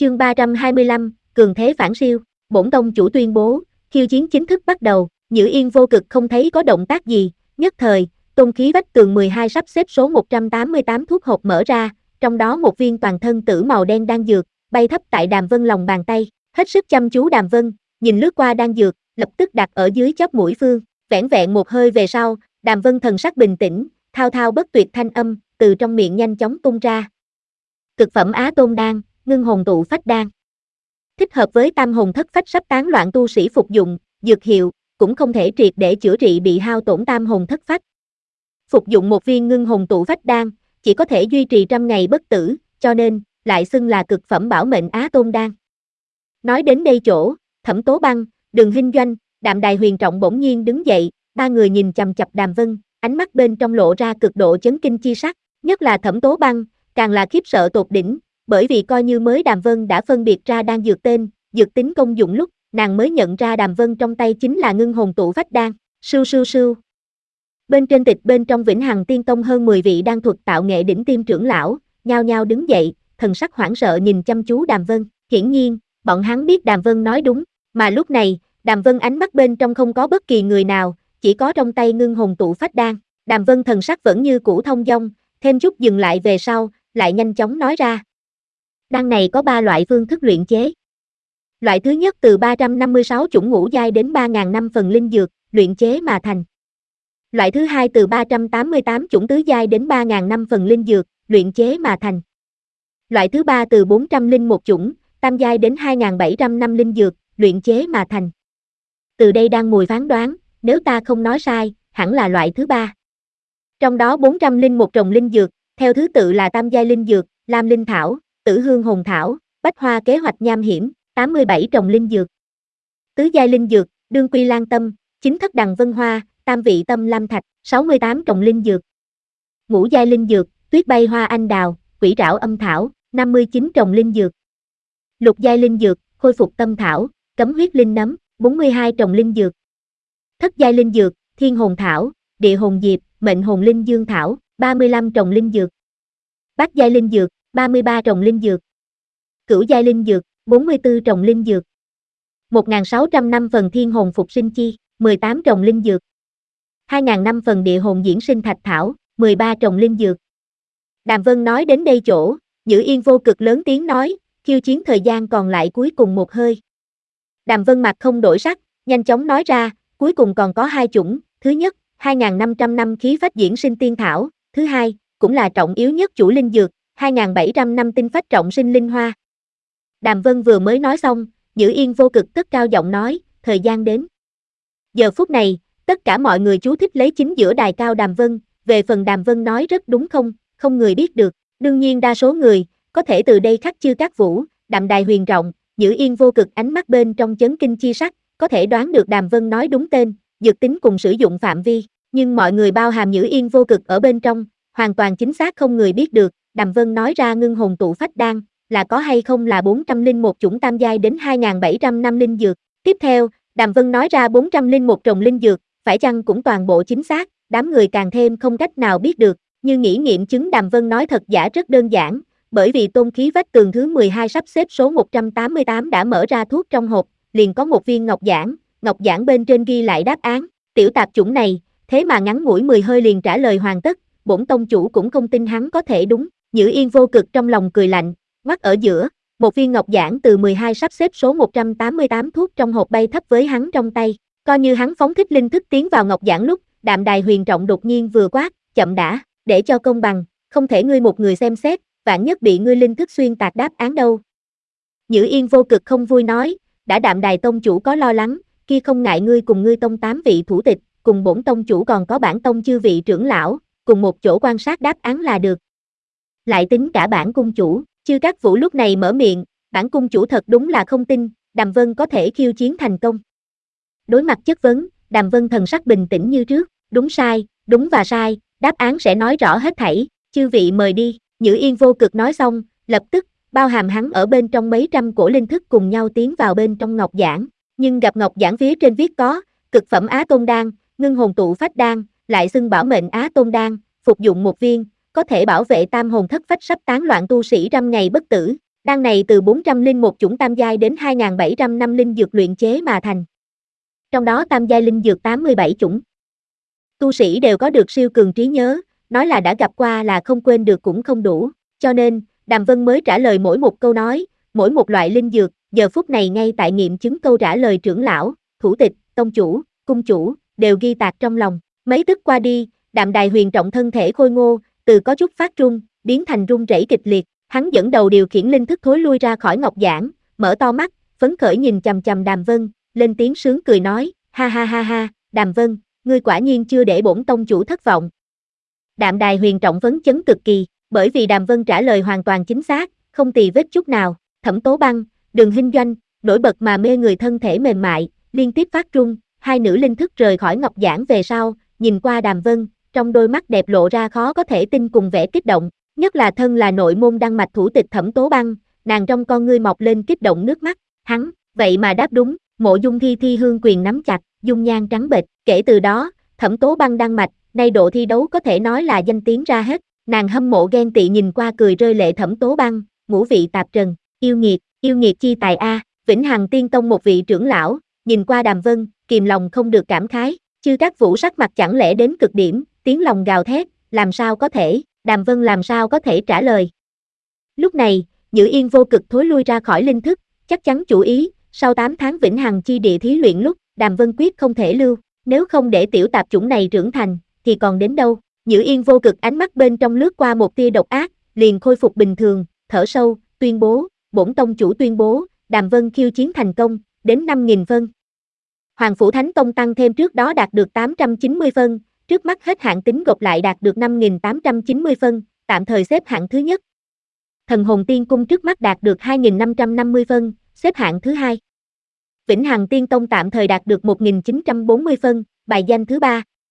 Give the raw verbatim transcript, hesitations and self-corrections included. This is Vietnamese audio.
Chương ba trăm hai mươi lăm, cường thế phản siêu. Bổn tông chủ tuyên bố, khiêu chiến chính thức bắt đầu. Nhữ Yên vô cực không thấy có động tác gì, nhất thời, tôn khí vách tường mười hai sắp xếp số một trăm tám mươi tám thuốc hộp mở ra, trong đó một viên toàn thân tử màu đen đan dược, bay thấp tại Đàm Vân lòng bàn tay, hết sức chăm chú Đàm Vân, nhìn lướt qua đan dược, lập tức đặt ở dưới chóp mũi phương, vẻn vẹn một hơi về sau, Đàm Vân thần sắc bình tĩnh, thao thao bất tuyệt thanh âm, từ trong miệng nhanh chóng tung ra. Cực phẩm Á Tôn đan, ngưng hồn tụ phách đan. Thích hợp với tam hồn thất phách sắp tán loạn tu sĩ phục dụng, dược hiệu, cũng không thể triệt để chữa trị bị hao tổn tam hồn thất phách. Phục dụng một viên ngưng hồn tụ phách đan, chỉ có thể duy trì trăm ngày bất tử, cho nên, lại xưng là cực phẩm bảo mệnh Á Tôn đan. Nói đến đây chỗ, Thẩm Tố Băng, Đường Hinh Doanh, Đạm Đài Huyền Trọng bỗng nhiên đứng dậy, ba người nhìn chằm chằm Đàm Vân, ánh mắt bên trong lộ ra cực độ chấn kinh chi sắc, nhất là Thẩm Tố Băng, càng là khiếp sợ tột đỉnh, bởi vì coi như mới Đàm Vân đã phân biệt ra đan dược tên, dược tính công dụng lúc, nàng mới nhận ra Đàm Vân trong tay chính là ngưng hồn tụ phách đan, sưu sưu sưu. Bên trên tịch bên trong Vĩnh Hằng Tiên Tông hơn mười vị đan thuật tạo nghệ đỉnh tiêm trưởng lão, nhao nhao đứng dậy, thần sắc hoảng sợ nhìn chăm chú Đàm Vân, hiển nhiên, bọn hắn biết Đàm Vân nói đúng, mà lúc này, Đàm Vân ánh mắt bên trong không có bất kỳ người nào, chỉ có trong tay ngưng hồn tụ phách đan, Đàm Vân thần sắc vẫn như cũ thông dong, thêm chút dừng lại về sau, lại nhanh chóng nói ra. Đan này có ba loại phương thức luyện chế. Loại thứ nhất từ ba trăm năm mươi sáu chủng ngũ giai đến ba nghìn năm phần linh dược, luyện chế mà thành. Loại thứ hai từ ba trăm tám mươi tám chủng tứ giai đến ba nghìn năm phần linh dược, luyện chế mà thành. Loại thứ ba từ bốn trăm lẻ một chủng, tam giai đến hai nghìn bảy trăm năm linh dược, luyện chế mà thành. Từ đây đang mùi phán đoán, nếu ta không nói sai, hẳn là loại thứ ba. Trong đó bốn trăm lẻ một trồng linh dược, theo thứ tự là tam giai linh dược, lam linh thảo, tử hương hồn thảo, bách hoa kế hoạch nham hiểm, tám mươi bảy trồng linh dược. Tứ giai linh dược, đương quy lan tâm, chính thất đằng vân hoa, tam vị tâm lam thạch, sáu mươi tám trồng linh dược. Ngũ giai linh dược, tuyết bay hoa anh đào, quỷ trảo âm thảo, năm mươi chín trồng linh dược. Lục giai linh dược, khôi phục tâm thảo, cấm huyết linh nấm, bốn mươi hai trồng linh dược. Thất giai linh dược, thiên hồn thảo, địa hồn diệp, mệnh hồn linh dương thảo, ba mươi lăm trồng linh dược. Bát giai linh dược, ba mươi ba trồng linh dược. Cửu giai linh dược, bốn mươi tư trồng linh dược. một nghìn sáu trăm năm phần thiên hồn phục sinh chi, mười tám trồng linh dược. hai nghìn năm phần địa hồn diễn sinh thạch thảo, mười ba trồng linh dược. Đàm Vân nói đến đây chỗ, Nhữ Yên vô cực lớn tiếng nói, khiêu chiến thời gian còn lại cuối cùng một hơi. Đàm Vân mặt không đổi sắc, nhanh chóng nói ra, cuối cùng còn có hai chủng, thứ nhất, hai nghìn năm trăm năm khí phách diễn sinh tiên thảo, thứ hai, cũng là trọng yếu nhất chủ linh dược, hai nghìn bảy trăm năm tinh phách trọng sinh linh hoa. Đàm Vân vừa mới nói xong, Nhữ Yên vô cực cất cao giọng nói, thời gian đến. Giờ phút này, tất cả mọi người chú thích lấy chính giữa đài cao Đàm Vân, về phần Đàm Vân nói rất đúng không, không người biết được, đương nhiên đa số người, có thể từ đây khắc chư các vũ, Đạm Đài Huyền Trọng, Nhữ Yên vô cực ánh mắt bên trong chấn kinh chi sắc, có thể đoán được Đàm Vân nói đúng tên, dược tính cùng sử dụng phạm vi, nhưng mọi người bao hàm Nhữ Yên vô cực ở bên trong, hoàn toàn chính xác không người biết được, Đàm Vân nói ra ngưng hồn tụ phách đan, là có hay không là bốn trăm lẻ một chủng tam giai đến hai nghìn bảy trăm năm linh dược. Tiếp theo, Đàm Vân nói ra bốn trăm lẻ một trồng linh dược, phải chăng cũng toàn bộ chính xác, đám người càng thêm không cách nào biết được, như nghĩ nghiệm chứng Đàm Vân nói thật giả rất đơn giản, bởi vì tôn khí vách tường thứ mười hai sắp xếp số một trăm tám mươi tám đã mở ra thuốc trong hộp, liền có một viên ngọc giản, ngọc giản bên trên ghi lại đáp án, tiểu tạp chủng này, thế mà ngắn ngủi mười hơi liền trả lời hoàn tất, bổn tông chủ cũng không tin hắn có thể đúng, Nhữ Yên vô cực trong lòng cười lạnh, mắt ở giữa, một viên ngọc giản từ mười hai sắp xếp số một trăm tám mươi tám thuốc trong hộp bay thấp với hắn trong tay, coi như hắn phóng thích linh thức tiến vào ngọc giản lúc, Đạm Đài Huyền Trọng đột nhiên vừa quát, chậm đã, để cho công bằng, không thể ngươi một người xem xét, vạn nhất bị ngươi linh thức xuyên tạc đáp án đâu. Nhữ Yên vô cực không vui nói, đã Đạm Đài tông chủ có lo lắng, kia không ngại ngươi cùng ngươi tông tám vị thủ tịch, cùng bổn tông chủ còn có bản tông chư vị trưởng lão, cùng một chỗ quan sát đáp án là được. Lại tính cả bản cung chủ, chư các vũ lúc này mở miệng, bản cung chủ thật đúng là không tin, Đàm Vân có thể khiêu chiến thành công. Đối mặt chất vấn, Đàm Vân thần sắc bình tĩnh như trước, đúng sai, đúng và sai, đáp án sẽ nói rõ hết thảy, chư vị mời đi, Nhữ Yên vô cực nói xong, lập tức, bao hàm hắn ở bên trong mấy trăm cổ linh thức cùng nhau tiến vào bên trong ngọc giản, nhưng gặp ngọc giản phía trên viết có, cực phẩm Á Tôn đan, ngưng hồn tụ phách đan, lại xưng bảo mệnh Á Tôn đan, phục dụng một viên, có thể bảo vệ tam hồn thất phách sắp tán loạn tu sĩ trăm ngày bất tử, Đan này từ bốn trăm lẻ một chủng tam giai đến hai nghìn bảy trăm năm linh dược luyện chế mà thành. Trong đó tam giai linh dược tám mươi bảy chủng. Tu sĩ đều có được siêu cường trí nhớ, nói là đã gặp qua là không quên được cũng không đủ, cho nên, Đàm Vân mới trả lời mỗi một câu nói, mỗi một loại linh dược, giờ phút này ngay tại nghiệm chứng câu trả lời trưởng lão, thủ tịch, tông chủ, cung chủ, đều ghi tạc trong lòng. Mấy tức qua đi, Đạm Đài Huyền trọng thân thể khôi ngô, từ có chút phát run, biến thành run rẩy kịch liệt, hắn dẫn đầu điều khiển linh thức thối lui ra khỏi ngọc giảng, mở to mắt, phấn khởi nhìn chằm chằm Đàm Vân, lên tiếng sướng cười nói, ha ha ha ha, Đàm Vân, ngươi quả nhiên chưa để bổn tông chủ thất vọng. Đạm Đài Huyền trọng vấn chấn cực kỳ, bởi vì Đàm Vân trả lời hoàn toàn chính xác, không tì vết chút nào. Thẩm Tố Băng, Đường Hinh Doanh, nổi bật mà mê người thân thể mềm mại, liên tiếp phát run, hai nữ linh thức rời khỏi ngọc giảng về sau, nhìn qua Đàm Vân, trong đôi mắt đẹp lộ ra khó có thể tin cùng vẻ kích động, nhất là thân là nội môn đăng mạch thủ tịch Thẩm Tố Băng, nàng trong con ngươi mọc lên kích động nước mắt, hắn, vậy mà đáp đúng, Mộ Dung Thi Thi hương quyền nắm chặt, dung nhan trắng bệch, kể từ đó, Thẩm Tố Băng đăng mạch, nay độ thi đấu có thể nói là danh tiếng ra hết, nàng hâm mộ ghen tị nhìn qua cười rơi lệ Thẩm Tố Băng, ngũ vị tạp trần, yêu nghiệt, yêu nghiệt chi tài a, Vĩnh Hằng Tiên Tông một vị trưởng lão, nhìn qua Đàm Vân, kìm lòng không được cảm khái, Chư Các Vũ sắc mặt chẳng lẽ đến cực điểm, tiếng lòng gào thét, làm sao có thể, Đàm Vân làm sao có thể trả lời. Lúc này, Nhữ Yên vô cực thối lui ra khỏi linh thức, chắc chắn chủ ý, sau tám tháng Vĩnh Hằng chi địa thí luyện lúc, Đàm Vân quyết không thể lưu, nếu không để tiểu tạp chủng này trưởng thành, thì còn đến đâu. Nhữ Yên vô cực ánh mắt bên trong lướt qua một tia độc ác, liền khôi phục bình thường, thở sâu, tuyên bố, bổn tông chủ tuyên bố, Đàm Vân khiêu chiến thành công, đến năm nghìn phân. Hoàng Phủ Thánh Tông tăng thêm trước đó đạt được tám trăm chín mươi phân, trước mắt hết hạn tính gộp lại đạt được năm nghìn tám trăm chín mươi phân, tạm thời xếp hạng thứ nhất. Thần Hồn Tiên Cung trước mắt đạt được hai nghìn năm trăm năm mươi phân, xếp hạng thứ hai. Vĩnh Hằng Tiên Tông tạm thời đạt được một nghìn chín trăm bốn mươi phân, bài danh thứ ba.